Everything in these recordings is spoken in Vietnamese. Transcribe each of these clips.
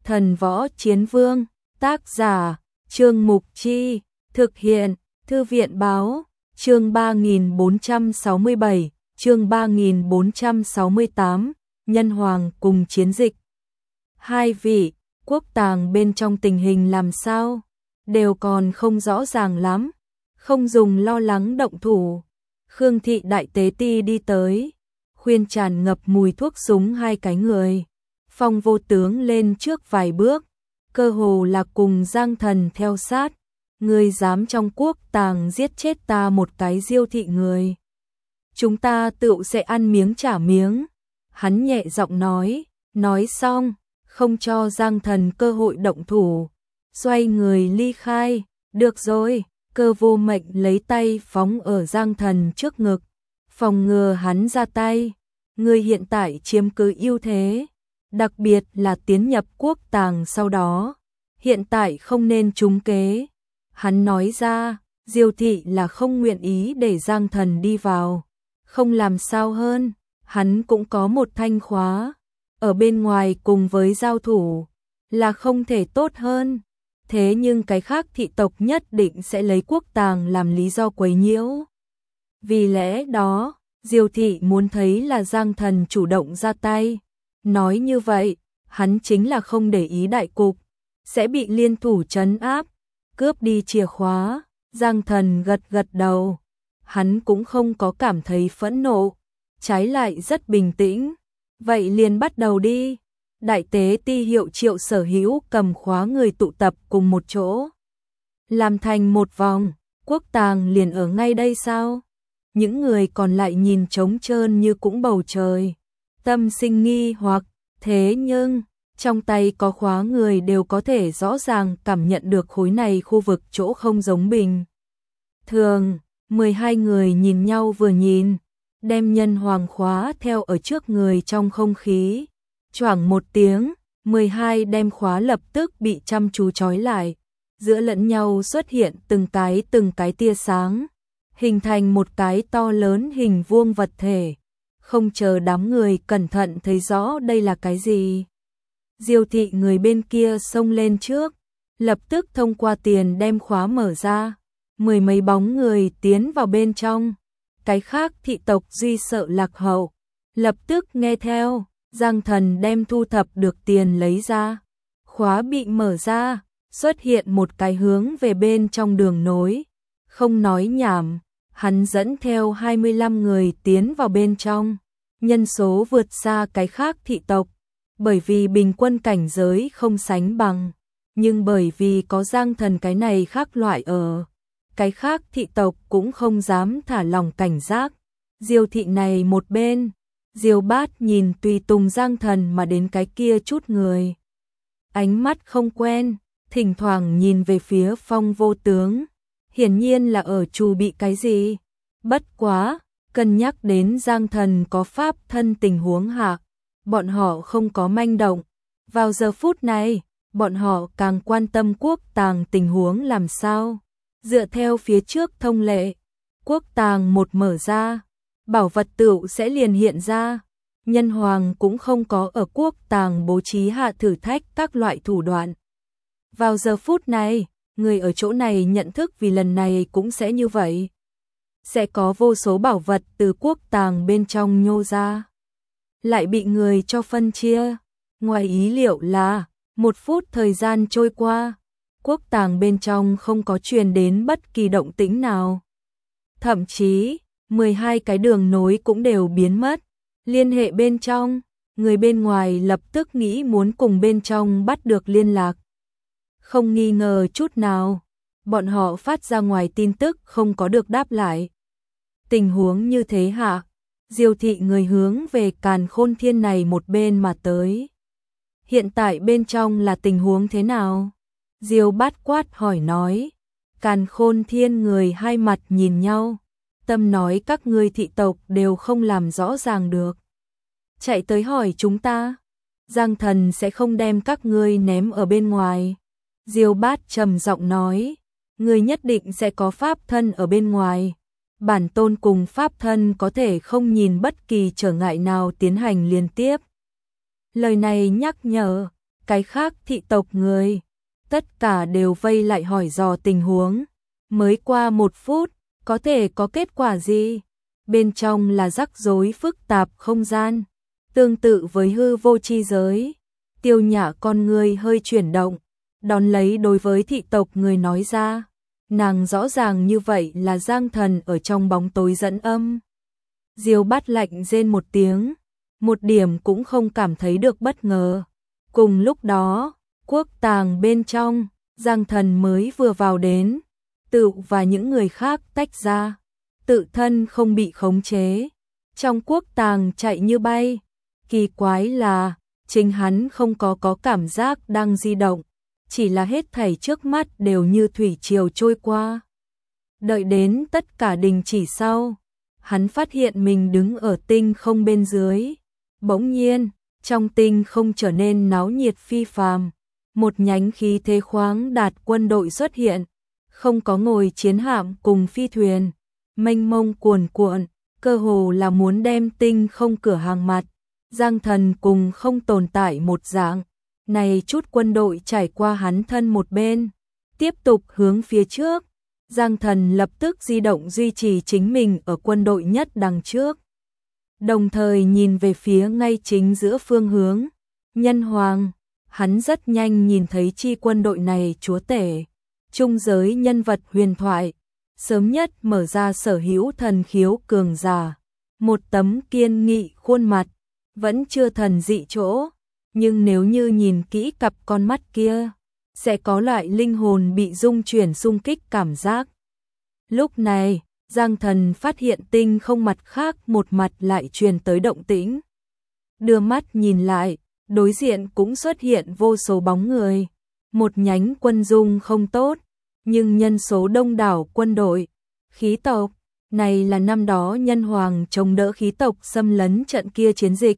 Thần Võ Chiến Vương, tác giả, Trương Mục Chi, thực hiện, Thư viện Báo, chương 3467, chương 3468, Nhân Hoàng cùng chiến dịch. Hai vị, quốc tàng bên trong tình hình làm sao? Đều còn không rõ ràng lắm, không dùng lo lắng động thủ. Khương thị đại tế ti đi tới, khuyên tràn ngập mùi thuốc súng hai cái người. Phong Vô Tướng lên trước vài bước, cơ hồ là cùng Giang Thần theo sát. Ngươi dám trong quốc tàng giết chết ta một cái Diêu thị người, chúng ta tựu sẽ ăn miếng trả miếng. Hắn nhẹ giọng nói xong, không cho Giang Thần cơ hội động thủ, xoay người ly khai. Được rồi, Cơ Vô Mệnh lấy tay phóng ở Giang Thần trước ngực, phòng ngừa hắn ra tay. Ngươi hiện tại chiếm cứ ưu thế, đặc biệt là tiến nhập quốc tàng sau đó, hiện tại không nên trúng kế. Hắn nói ra, Diêu thị là không nguyện ý để Giang Thần đi vào, không làm sao hơn, hắn cũng có một thanh khóa, ở bên ngoài cùng với giao thủ, là không thể tốt hơn. Thế nhưng cái khác thị tộc nhất định sẽ lấy quốc tàng làm lý do quấy nhiễu. Vì lẽ đó, Diêu thị muốn thấy là Giang Thần chủ động ra tay. Nói như vậy, hắn chính là không để ý đại cục, sẽ bị liên thủ trấn áp, cướp đi chìa khóa. Giang Thần gật gật đầu, hắn cũng không có cảm thấy phẫn nộ, trái lại rất bình tĩnh. Vậy liền bắt đầu đi. Đại tế ti hiệu triệu sở hữu cầm khóa người tụ tập cùng một chỗ, làm thành một vòng. Quốc tàng liền ở ngay đây sao? Những người còn lại nhìn trống trơn như cũng bầu trời, tâm sinh nghi hoặc. Thế nhưng trong tay có khóa người đều có thể rõ ràng cảm nhận được khối này khu vực chỗ không giống bình thường. 12 người nhìn nhau vừa nhìn, đem nhân hoàng khóa theo ở trước người trong không khí. Choảng một tiếng, 12 đem khóa lập tức bị chăm chú trói lại, giữa lẫn nhau xuất hiện từng cái tia sáng, hình thành một cái to lớn hình vuông vật thể. Không chờ đám người cẩn thận thấy rõ đây là cái gì, Diêu thị người bên kia xông lên trước, lập tức thông qua tiền đem khóa mở ra. 10 mấy bóng người tiến vào bên trong. Cái khác thị tộc duy sợ lạc hậu, lập tức nghe theo. Giang Thần đem thu thập được tiền lấy ra, khóa bị mở ra, xuất hiện một cái hướng về bên trong đường nối. Không nói nhảm, hắn dẫn theo 25 người tiến vào bên trong, nhân số vượt xa cái khác thị tộc, bởi vì bình quân cảnh giới không sánh bằng, nhưng bởi vì có Giang Thần cái này khác loại ở, cái khác thị tộc cũng không dám thả lòng cảnh giác. Diêu thị này một bên, Diêu Bát nhìn tùy tùng Giang Thần mà đến cái kia chút người, ánh mắt không quen, thỉnh thoảng nhìn về phía Phong Vô Tướng, hiển nhiên là ở chuẩn bị cái gì. Bất quá, cân nhắc đến Giang Thần có pháp thân tình huống hạ, bọn họ không có manh động. Vào giờ phút này, bọn họ càng quan tâm quốc tàng tình huống làm sao. Dựa theo phía trước thông lệ, quốc tàng một mở ra, bảo vật tựu sẽ liền hiện ra. Nhân hoàng cũng không có ở quốc tàng bố trí hạ thử thách các loại thủ đoạn. Vào giờ phút này, người ở chỗ này nhận thức vì lần này cũng sẽ như vậy. Sẽ có vô số bảo vật từ quốc tàng bên trong nhô ra, lại bị người cho phân chia. Ngoài ý liệu là, 1 phút thời gian trôi qua, quốc tàng bên trong không có truyền đến bất kỳ động tĩnh nào. Thậm chí, 12 cái đường nối cũng đều biến mất. Liên hệ bên trong, người bên ngoài lập tức nghĩ muốn cùng bên trong bắt được liên lạc. Không nghi ngờ chút nào, bọn họ phát ra ngoài tin tức không có được đáp lại. Tình huống như thế hạ, Diêu thị người hướng về Càn Khôn Thiên này một bên mà tới. Hiện tại bên trong là tình huống thế nào? Diêu Bát quát hỏi nói. Càn Khôn Thiên người hai mặt nhìn nhau, tâm nói các ngươi thị tộc đều không làm rõ ràng được, chạy tới hỏi chúng ta, Giang Thần sẽ không đem các ngươi ném ở bên ngoài. Diêu Bát trầm giọng nói, ngươi nhất định sẽ có pháp thân ở bên ngoài, bản tôn cùng pháp thân có thể không nhìn bất kỳ trở ngại nào tiến hành liên tiếp. Lời này nhắc nhở, cái khác thị tộc người, tất cả đều vây lại hỏi dò tình huống. Mới qua 1 phút, có thể có kết quả gì? Bên trong là rắc rối phức tạp không gian, tương tự với hư vô chi giới. Tiêu Nhã con người hơi chuyển động, đón lấy đối với thị tộc người nói ra. Nàng rõ ràng như vậy là Giang Thần ở trong bóng tối dẫn âm. Diêu Bát lạnh rên một tiếng, một điểm cũng không cảm thấy được bất ngờ. Cùng lúc đó, quốc tàng bên trong, Giang Thần mới vừa vào đến, tự và những người khác tách ra, tự thân không bị khống chế. Trong quốc tàng chạy như bay, kỳ quái là chính hắn không có cảm giác đang di động, chỉ là hết thảy trước mắt đều như thủy triều trôi qua. Đợi đến tất cả đình chỉ sau, hắn phát hiện mình đứng ở tinh không bên dưới. Bỗng nhiên, trong tinh không trở nên náo nhiệt phi phàm, một nhánh khí thế khoáng đạt quân đội xuất hiện, không có ngồi chiến hạm cùng phi thuyền, mênh mông cuồn cuộn, cơ hồ là muốn đem tinh không cửa hàng mặt. Giang Thần cùng không tồn tại một dạng. Này chút quân đội trải qua hắn thân một bên, tiếp tục hướng phía trước. Giang Thần lập tức di động duy trì chính mình ở quân đội nhất đằng trước. Đồng thời nhìn về phía ngay chính giữa phương hướng. Nhân Hoàng, hắn rất nhanh nhìn thấy chi quân đội này chúa tể. Trung giới nhân vật huyền thoại, sớm nhất mở ra sở hữu thần khiếu cường giả. Một tấm kiên nghị khuôn mặt, vẫn chưa thần dị chỗ. Nhưng nếu như nhìn kỹ cặp con mắt kia, sẽ có loại linh hồn bị rung chuyển xung kích cảm giác. Lúc này, Giang Thần phát hiện tinh không mặt khác một mặt lại truyền tới động tĩnh. Đưa mắt nhìn lại, đối diện cũng xuất hiện vô số bóng người. Một nhánh quân dung không tốt, nhưng nhân số đông đảo quân đội, khí tộc. Này là năm đó Nhân Hoàng chống đỡ khí tộc xâm lấn trận kia chiến dịch.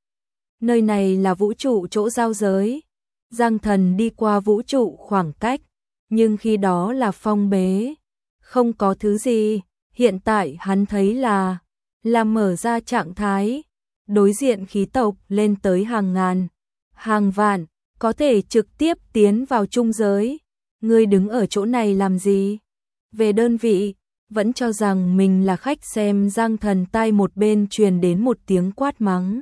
Nơi này là vũ trụ chỗ giao giới. Giang Thần đi qua vũ trụ khoảng cách, nhưng khi đó là phong bế, không có thứ gì. Hiện tại hắn thấy là mở ra trạng thái, đối diện khí tộc lên tới hàng ngàn, hàng vạn, có thể trực tiếp tiến vào trung giới. Ngươi đứng ở chỗ này làm gì? Về đơn vị, vẫn cho rằng mình là khách xem. Giang Thần tai một bên truyền đến một tiếng quát mắng.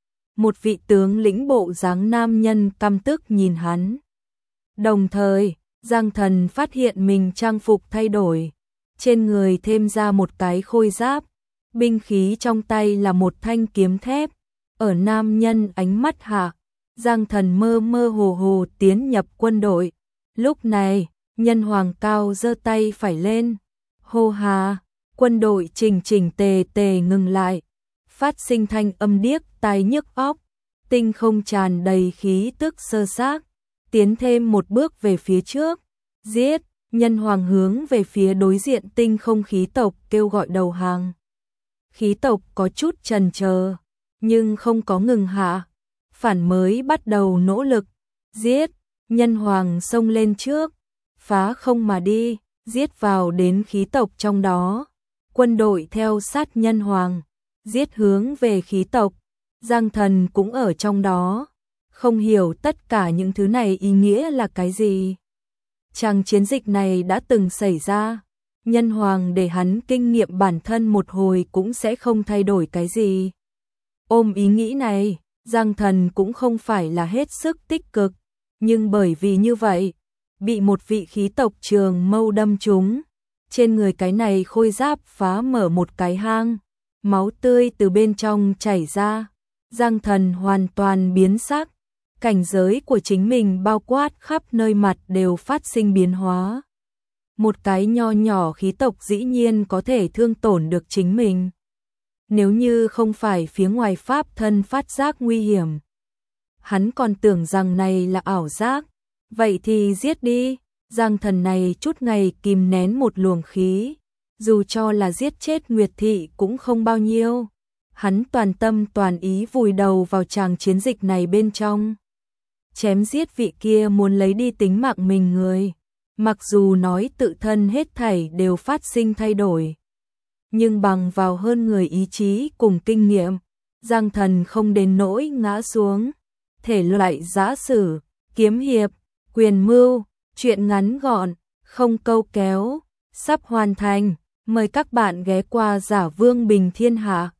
Một vị tướng lĩnh bộ dáng nam nhân căm tức nhìn hắn. Đồng thời, Giang Thần phát hiện mình trang phục thay đổi, trên người thêm ra một cái khôi giáp, binh khí trong tay là một thanh kiếm thép. Ở nam nhân ánh mắt hạ, Giang Thần mơ mơ hồ hồ tiến nhập quân đội. Lúc này, Nhân Hoàng cao giơ tay phải lên, hô hà, quân đội chỉnh chỉnh tề tề ngừng lại, phát sinh thanh âm điếc tai nhức óc. Tinh không tràn đầy khí tức sơ xác, tiến thêm một bước về phía trước. Giết! Nhân Hoàng hướng về phía đối diện tinh không khí tộc kêu gọi đầu hàng. Khí tộc có chút chần chờ, nhưng không có ngừng hạ, phản mới bắt đầu nỗ lực. Giết! Nhân Hoàng xông lên trước, phá không mà đi, giết vào đến khí tộc trong đó. Quân đội theo sát Nhân Hoàng, giết hướng về khí tộc. Giang Thần cũng ở trong đó, không hiểu tất cả những thứ này ý nghĩa là cái gì. Chàng chiến dịch này đã từng xảy ra, Nhân Hoàng để hắn kinh nghiệm bản thân một hồi cũng sẽ không thay đổi cái gì. Ôm ý nghĩ này, Giang Thần cũng không phải là hết sức tích cực, nhưng bởi vì như vậy, bị một vị khí tộc trường mâu đâm trúng. Trên người cái này khôi giáp phá mở một cái hang, máu tươi từ bên trong chảy ra. Giang Thần hoàn toàn biến sắc, cảnh giới của chính mình bao quát khắp nơi mặt đều phát sinh biến hóa. Một cái nho nhỏ khí tộc dĩ nhiên có thể thương tổn được chính mình. Nếu như không phải phía ngoài pháp thân phát giác nguy hiểm, hắn còn tưởng rằng này là ảo giác. Vậy thì giết đi. Giang Thần này chút ngày kìm nén một luồng khí, dù cho là giết chết Nguyệt Thị cũng không bao nhiêu. Hắn toàn tâm toàn ý vùi đầu vào tràng chiến dịch này bên trong. Chém giết vị kia muốn lấy đi tính mạng mình người. Mặc dù nói tự thân hết thảy đều phát sinh thay đổi, nhưng bằng vào hơn người ý chí cùng kinh nghiệm, Giang Thần không đến nỗi ngã xuống. Thể loại giã sử, kiếm hiệp, quyền mưu, chuyện ngắn gọn, không câu kéo, sắp hoàn thành. Mời các bạn ghé qua Giả Vương Bình Thiên Hạ.